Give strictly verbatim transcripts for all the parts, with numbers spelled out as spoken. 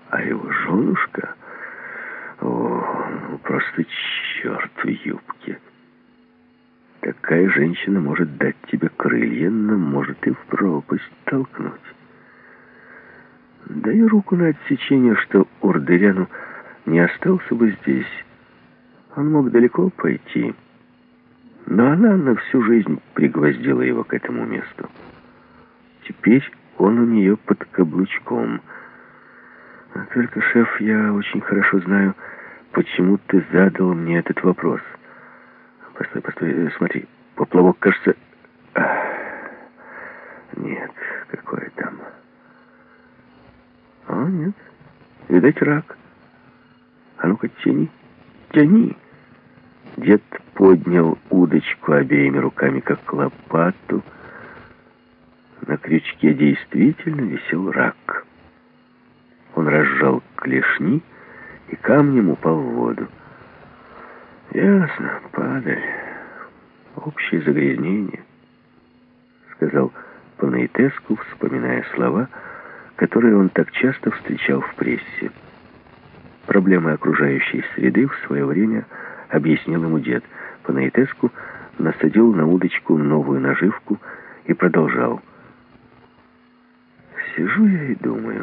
А его женушка... О, ну просто черт в юбке. Такая женщина может дать тебе крылья, но может и в пропасть толкнуть. Дай руку на отсечение, что Ордеряну не остался бы здесь. Он мог далеко пойти, но она на всю жизнь пригвоздила его к этому месту. Теперь он у нее под каблучком. А только, шеф, я очень хорошо знаю, почему ты задал мне этот вопрос. Постой, постой, смотри, поплавок, кажется... Ах, нет, какое там... О, нет, видать, рак. А ну-ка, тяни, тяни. Дед поднял удочку обеими руками, как лопату. На крючке действительно висел рак. Он разжал клешни и камнем упал в воду. Ясно, падаль. Общее загрязнение, сказал Панаитеску, вспоминая слова, которые он так часто встречал в прессе. Проблемы окружающей среды в свое время объяснил ему дед. Панаитеску насадил на удочку новую наживку и продолжал. Сижу я и думаю.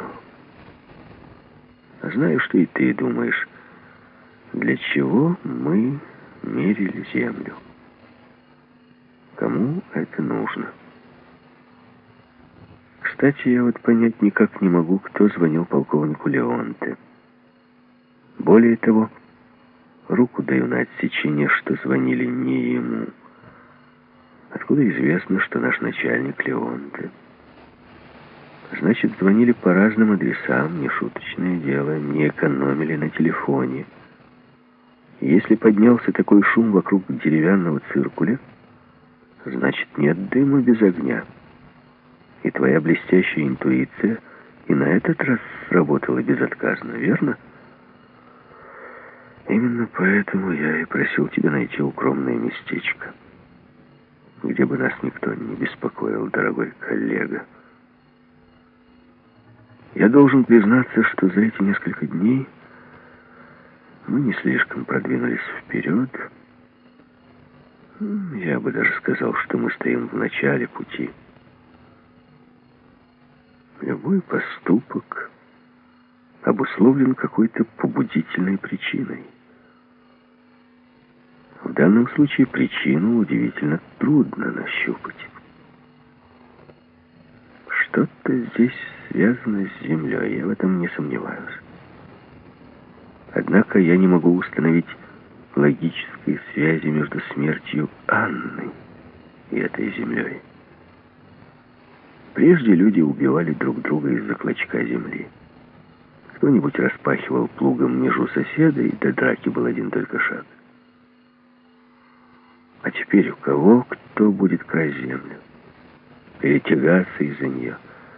Знаю, что и ты думаешь. Для чего мы мерили землю? Кому это нужно? Кстати, я вот понять никак не могу, кто звонил полковнику Леонте. Более того, руку даю на отсечение, что звонили не ему. Откуда известно, что наш начальник Леонте? Значит, звонили по разным адресам, не шуточное дело, не экономили на телефоне. Если поднялся такой шум вокруг деревянного циркуля, значит, нет дыма без огня. И твоя блестящая интуиция и на этот раз сработала безотказно, верно? Именно поэтому я и просил тебя найти укромное местечко, где бы нас никто не беспокоил, дорогой коллега. Я должен признаться, что за эти несколько дней мы не слишком продвинулись вперед. Я бы даже сказал, что мы стоим в начале пути. Любой поступок обусловлен какой-то побудительной причиной. В данном случае причину удивительно трудно нащупать. Что-то здесь связано с землей, я в этом не сомневаюсь. Однако я не могу установить логической связи между смертью Анны и этой землей. Прежде люди убивали друг друга из-за клочка земли. Кто-нибудь распахивал плугом межу соседа, и до драки был один только шаг. А теперь у кого кто будет красть землю? Или тягаться из-за нее?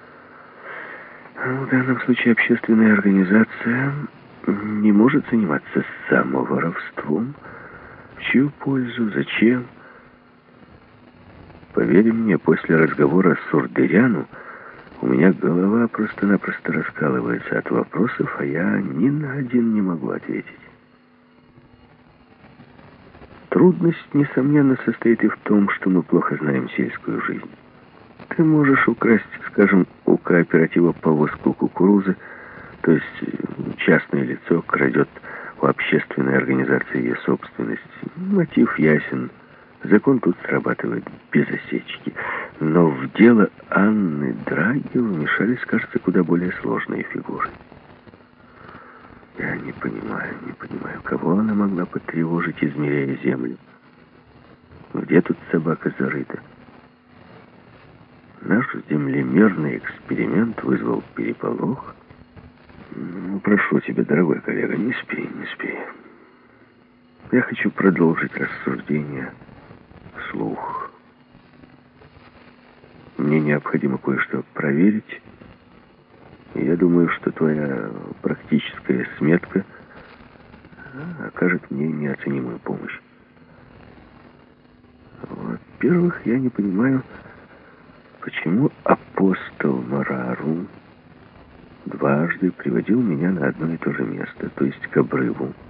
В данном случае общественная организация не может заниматься самоворовством. В чью пользу? Зачем? Поверь мне, после разговора с Ордеряну у меня голова просто-напросто раскалывается от вопросов, а я ни на один не могу ответить. Трудность, несомненно, состоит и в том, что мы плохо знаем сельскую жизнь. Ты можешь украсть, скажем, у кооператива повозку кукурузы, то есть частное лицо крадет у общественной организации ее собственность. Мотив ясен. Закон тут срабатывает без осечки. Но в дело Анны Драги вмешались, кажется, куда более сложные фигуры. Я не понимаю, не понимаю, кого она могла потревожить, измеряя землю. Где тут собака зарыта? Наш землемерный эксперимент вызвал переполох. Ну, прошу тебя, дорогой коллега, не спи, не спи. Я хочу продолжить рассуждение вслух. Мне необходимо кое-что проверить. И я думаю, что твоя практическая сметка окажет мне неоценимую помощь. Во-первых, я не понимаю, почему апостол Марару дважды приводил меня на одно и то же место, то есть к обрыву.